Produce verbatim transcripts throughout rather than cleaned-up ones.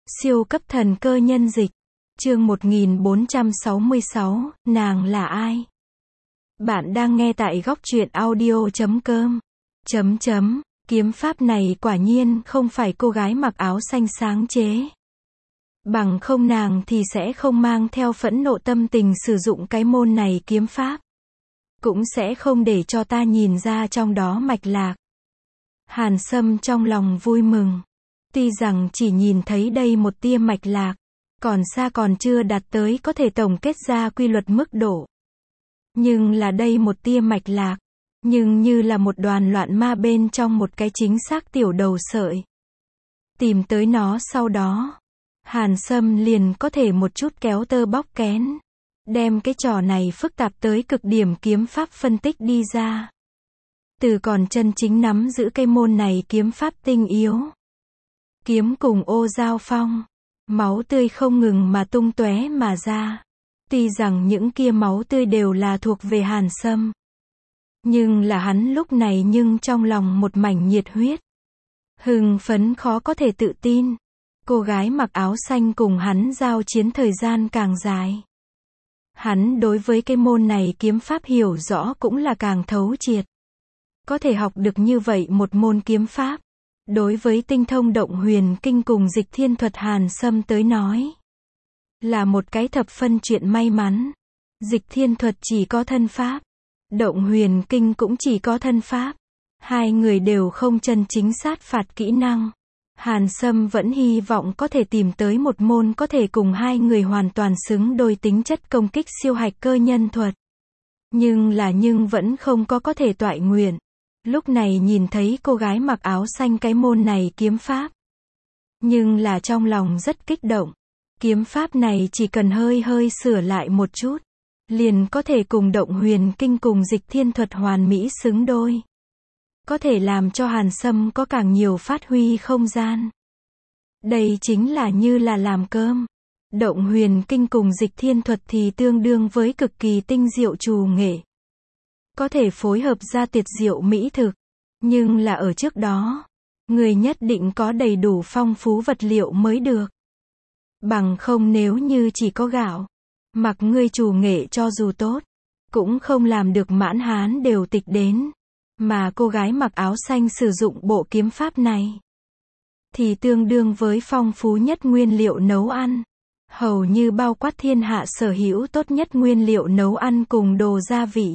Siêu cấp thần cơ nhân dịch. Chương một nghìn bốn trăm sáu mươi sáu, nàng là ai? Bạn đang nghe tại góc truyện audio chấm com. Chấm chấm, kiếm pháp này quả nhiên không phải cô gái mặc áo xanh sáng chế. Bằng không nàng thì sẽ không mang theo phẫn nộ tâm tình sử dụng cái môn này kiếm pháp. Cũng sẽ không để cho ta nhìn ra trong đó mạch lạc. Hàn Sâm trong lòng vui mừng. Tuy rằng chỉ nhìn thấy đây một tia mạch lạc, còn xa còn chưa đạt tới có thể tổng kết ra quy luật mức độ. Nhưng là đây một tia mạch lạc, nhưng như là một đoàn loạn ma bên trong một cái chính xác tiểu đầu sợi. Tìm tới nó sau đó, Hàn Sâm liền có thể một chút kéo tơ bóc kén, đem cái trò này phức tạp tới cực điểm kiếm pháp phân tích đi ra. Từ còn chân chính nắm giữ cây môn này kiếm pháp tinh yếu. Kiếm cùng ô giao phong, máu tươi không ngừng mà tung tóe mà ra. Tuy rằng những kia máu tươi đều là thuộc về Hàn Sâm, nhưng là hắn lúc này nhưng trong lòng một mảnh nhiệt huyết. Hưng phấn khó có thể tự tin. Cô gái mặc áo xanh cùng hắn giao chiến thời gian càng dài. Hắn đối với cái môn này kiếm pháp hiểu rõ cũng là càng thấu triệt. Có thể học được như vậy một môn kiếm pháp. Đối với tinh thông động huyền kinh cùng dịch thiên thuật Hàn Sâm tới nói, là một cái thập phân chuyện may mắn. Dịch thiên thuật chỉ có thân pháp, động huyền kinh cũng chỉ có thân pháp. Hai người đều không chân chính sát phạt kỹ năng. Hàn Sâm vẫn hy vọng có thể tìm tới một môn có thể cùng hai người hoàn toàn xứng đôi tính chất công kích siêu hạch cơ nhân thuật. Nhưng là nhưng vẫn không có có thể toại nguyện. Lúc này nhìn thấy cô gái mặc áo xanh cái môn này kiếm pháp. Nhưng là trong lòng rất kích động. Kiếm pháp này chỉ cần hơi hơi sửa lại một chút, liền có thể cùng động huyền kinh cùng dịch thiên thuật hoàn mỹ xứng đôi. Có thể làm cho Hàn Sâm có càng nhiều phát huy không gian. Đây chính là như là làm cơm. Động huyền kinh cùng dịch thiên thuật thì tương đương với cực kỳ tinh diệu trù nghệ. Có thể phối hợp ra tuyệt diệu mỹ thực. Nhưng là ở trước đó, người nhất định có đầy đủ phong phú vật liệu mới được. Bằng không nếu như chỉ có gạo, mặc ngươi trù nghệ cho dù tốt, cũng không làm được mãn hán đều tịch đến. Mà cô gái mặc áo xanh sử dụng bộ kiếm pháp này, thì tương đương với phong phú nhất nguyên liệu nấu ăn. Hầu như bao quát thiên hạ sở hữu tốt nhất nguyên liệu nấu ăn cùng đồ gia vị.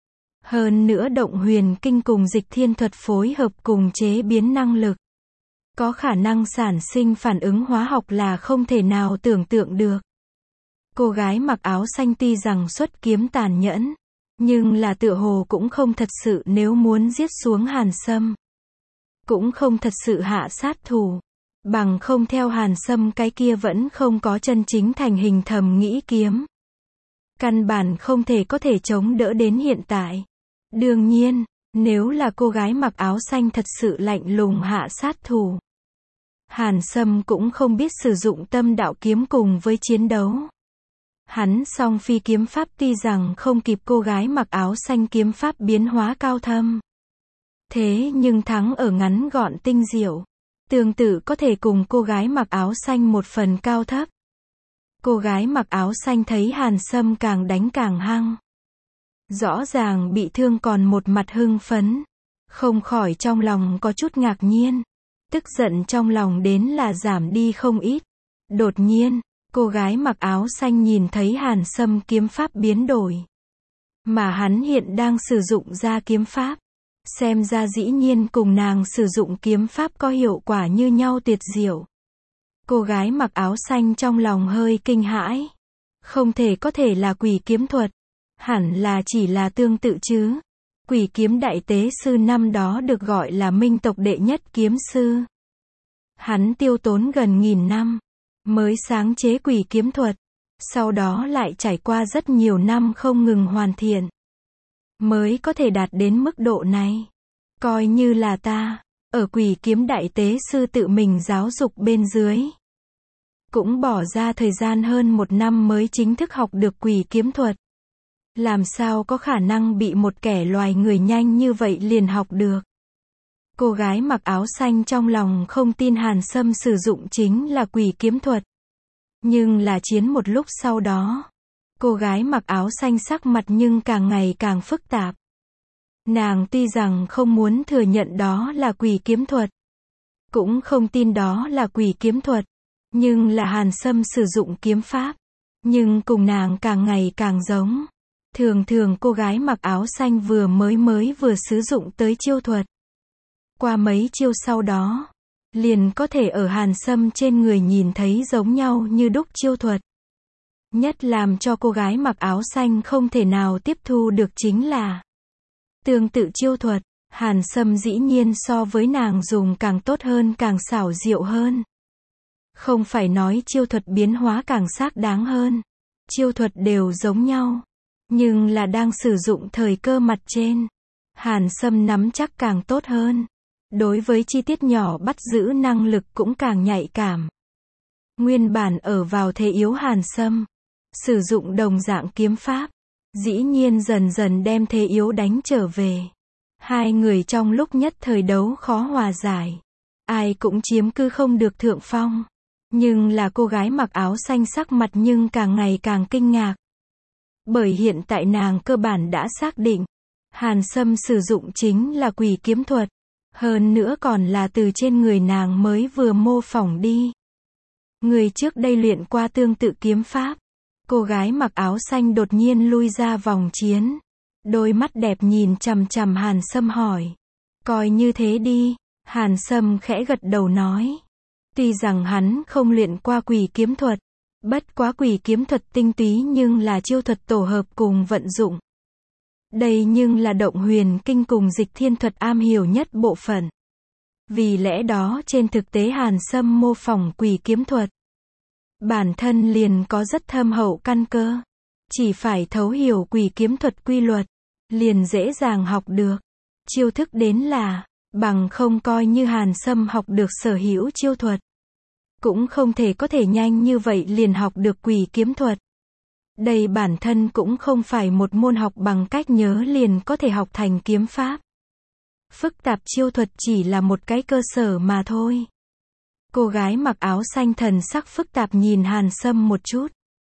Hơn nữa động huyền kinh cùng dịch thiên thuật phối hợp cùng chế biến năng lực. Có khả năng sản sinh phản ứng hóa học là không thể nào tưởng tượng được. Cô gái mặc áo xanh tuy rằng xuất kiếm tàn nhẫn, nhưng là tựa hồ cũng không thật sự nếu muốn giết xuống Hàn Sâm. Cũng không thật sự hạ sát thủ. Bằng không theo Hàn Sâm cái kia vẫn không có chân chính thành hình thầm nghĩ kiếm. Căn bản không thể có thể chống đỡ đến hiện tại. Đương nhiên, nếu là cô gái mặc áo xanh thật sự lạnh lùng hạ sát thủ, Hàn Sâm cũng không biết sử dụng tâm đạo kiếm cùng với chiến đấu. Hắn song phi kiếm pháp tuy rằng không kịp cô gái mặc áo xanh kiếm pháp biến hóa cao thâm. Thế nhưng thắng ở ngắn gọn tinh diệu. Tương tự có thể cùng cô gái mặc áo xanh một phần cao thấp. Cô gái mặc áo xanh thấy Hàn Sâm càng đánh càng hăng. Rõ ràng bị thương còn một mặt hưng phấn. Không khỏi trong lòng có chút ngạc nhiên. Tức giận trong lòng đến là giảm đi không ít. Đột nhiên, cô gái mặc áo xanh nhìn thấy Hàn Sâm kiếm pháp biến đổi. Mà hắn hiện đang sử dụng ra kiếm pháp. Xem ra dĩ nhiên cùng nàng sử dụng kiếm pháp có hiệu quả như nhau tuyệt diệu. Cô gái mặc áo xanh trong lòng hơi kinh hãi. Không thể có thể là quỷ kiếm thuật. Hẳn là chỉ là tương tự chứ. Quỷ kiếm đại tế sư năm đó được gọi là minh tộc đệ nhất kiếm sư. Hắn tiêu tốn gần nghìn năm mới sáng chế quỷ kiếm thuật. Sau đó lại trải qua rất nhiều năm không ngừng hoàn thiện, mới có thể đạt đến mức độ này. Coi như là ta, ở quỷ kiếm đại tế sư tự mình giáo dục bên dưới, cũng bỏ ra thời gian hơn một năm mới chính thức học được quỷ kiếm thuật. Làm sao có khả năng bị một kẻ loài người nhanh như vậy liền học được. Cô gái mặc áo xanh trong lòng không tin Hàn Sâm sử dụng chính là quỷ kiếm thuật. Nhưng là chiến một lúc sau đó, cô gái mặc áo xanh sắc mặt nhưng càng ngày càng phức tạp. Nàng tuy rằng không muốn thừa nhận đó là quỷ kiếm thuật, cũng không tin đó là quỷ kiếm thuật, nhưng là Hàn Sâm sử dụng kiếm pháp, nhưng cùng nàng càng ngày càng giống. Thường thường cô gái mặc áo xanh vừa mới mới vừa sử dụng tới chiêu thuật. Qua mấy chiêu sau đó, liền có thể ở Hàn Sâm trên người nhìn thấy giống nhau như đúc chiêu thuật. Nhất làm cho cô gái mặc áo xanh không thể nào tiếp thu được chính là tương tự chiêu thuật, Hàn Sâm dĩ nhiên so với nàng dùng càng tốt hơn, càng xảo diệu hơn. Không phải nói chiêu thuật biến hóa càng xác đáng hơn, chiêu thuật đều giống nhau, nhưng là đang sử dụng thời cơ mặt trên, Hàn Sâm nắm chắc càng tốt hơn. Đối với chi tiết nhỏ bắt giữ năng lực cũng càng nhạy cảm. Nguyên bản ở vào thế yếu Hàn Sâm, sử dụng đồng dạng kiếm pháp, dĩ nhiên dần dần đem thế yếu đánh trở về. Hai người trong lúc nhất thời đấu khó hòa giải, ai cũng chiếm cứ không được thượng phong. Nhưng là cô gái mặc áo xanh sắc mặt nhưng càng ngày càng kinh ngạc. Bởi hiện tại nàng cơ bản đã xác định, Hàn Sâm sử dụng chính là quỷ kiếm thuật. Hơn nữa còn là từ trên người nàng mới vừa mô phỏng đi. Người trước đây luyện qua tương tự kiếm pháp. Cô gái mặc áo xanh đột nhiên lui ra vòng chiến. Đôi mắt đẹp nhìn chằm chằm Hàn Sâm hỏi. Coi như thế đi. Hàn Sâm khẽ gật đầu nói. Tuy rằng hắn không luyện qua quỷ kiếm thuật. Bất quá quỷ kiếm thuật tinh túy nhưng là chiêu thuật tổ hợp cùng vận dụng. Đây nhưng là động huyền kinh cùng dịch thiên thuật am hiểu nhất bộ phận. Vì lẽ đó trên thực tế Hàn Sâm mô phỏng quỷ kiếm thuật, bản thân liền có rất thâm hậu căn cơ. Chỉ phải thấu hiểu quỷ kiếm thuật quy luật, liền dễ dàng học được. Chiêu thức đến là, bằng không coi như Hàn Sâm học được sở hữu chiêu thuật, cũng không thể có thể nhanh như vậy liền học được quỷ kiếm thuật. Đây bản thân cũng không phải một môn học bằng cách nhớ liền có thể học thành kiếm pháp. Phức tạp chiêu thuật chỉ là một cái cơ sở mà thôi. Cô gái mặc áo xanh thần sắc phức tạp nhìn Hàn Sâm một chút.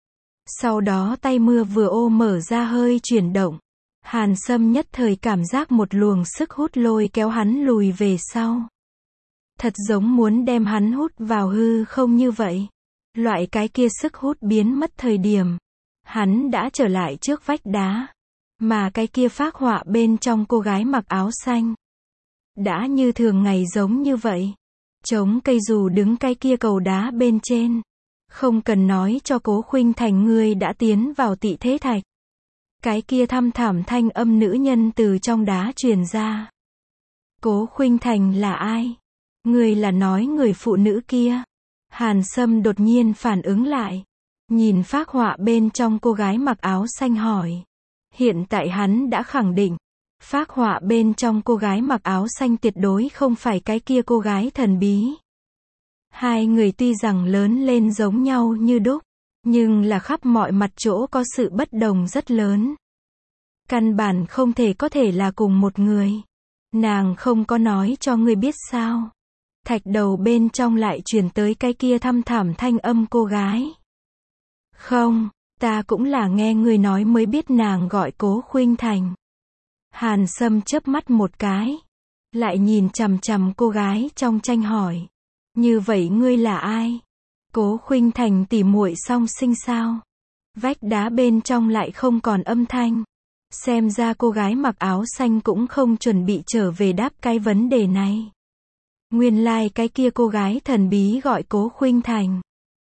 Sau đó tay mưa vừa ô mở ra hơi chuyển động. Hàn Sâm nhất thời cảm giác một luồng sức hút lôi kéo hắn lùi về sau. Thật giống muốn đem hắn hút vào hư không như vậy. Loại cái kia sức hút biến mất thời điểm, hắn đã trở lại trước vách đá. Mà cái kia phác họa bên trong cô gái mặc áo xanh, đã như thường ngày giống như vậy. Chống cây dù đứng cái kia cầu đá bên trên. Không cần nói cho Cố Khuynh Thành ngươi đã tiến vào Tị Thế Thạch. Cái kia thăm thẳm thanh âm nữ nhân từ trong đá truyền ra. Cố Khuynh Thành là ai? Ngươi là nói người phụ nữ kia. Hàn Sâm đột nhiên phản ứng lại. Nhìn phác họa bên trong cô gái mặc áo xanh hỏi. Hiện tại hắn đã khẳng định. Phác họa bên trong cô gái mặc áo xanh tuyệt đối không phải cái kia cô gái thần bí. Hai người tuy rằng lớn lên giống nhau như đúc, nhưng là khắp mọi mặt chỗ có sự bất đồng rất lớn. Căn bản không thể có thể là cùng một người. Nàng không có nói cho ngươi biết sao. Thạch đầu bên trong lại truyền tới cái kia thăm thẳm thanh âm cô gái. Không, ta cũng là nghe ngươi nói mới biết nàng gọi Cố Khuynh Thành. Hàn Sâm chớp mắt một cái, lại nhìn chằm chằm cô gái trong tranh hỏi. Như vậy ngươi là ai? Cố Khuynh Thành tỉ muội song sinh sao? Vách đá bên trong lại không còn âm thanh. Xem ra cô gái mặc áo xanh cũng không chuẩn bị trở về đáp cái vấn đề này. Nguyên lai like cái kia cô gái thần bí gọi Cố Khuynh Thành.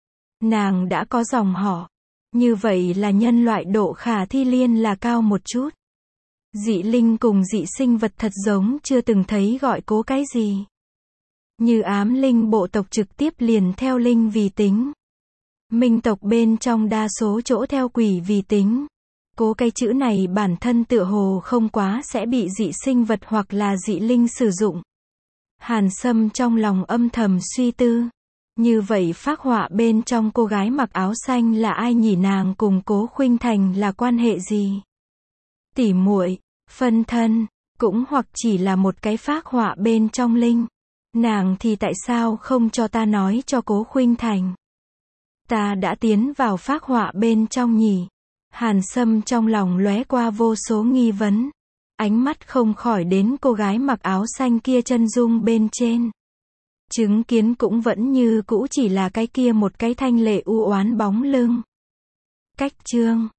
Nàng đã có dòng họ. Như vậy là nhân loại độ khả thi liên là cao một chút. Dị linh cùng dị sinh vật thật giống chưa từng thấy gọi Cố cái gì. Như ám linh bộ tộc trực tiếp liền theo linh vì tính. Minh tộc bên trong đa số chỗ theo quỷ vì tính. Cố cái chữ này bản thân tựa hồ không quá sẽ bị dị sinh vật hoặc là dị linh sử dụng. Hàn Sâm trong lòng âm thầm suy tư. Như vậy phác họa bên trong cô gái mặc áo xanh là ai nhỉ, nàng cùng Cố Khuynh Thành là quan hệ gì? Tỉ muội, phân thân, Cũng hoặc chỉ là một cái phác họa bên trong Linh. Nàng thì tại sao không cho ta nói cho Cố Khuynh Thành? Ta đã tiến vào phác họa bên trong nhỉ? Hàn Sâm trong lòng lóe qua vô số nghi vấn. Ánh mắt không khỏi đến cô gái mặc áo xanh kia chân dung bên trên. Chứng kiến cũng vẫn như cũ chỉ là cái kia một cái thanh lệ u oán bóng lưng. Cách chương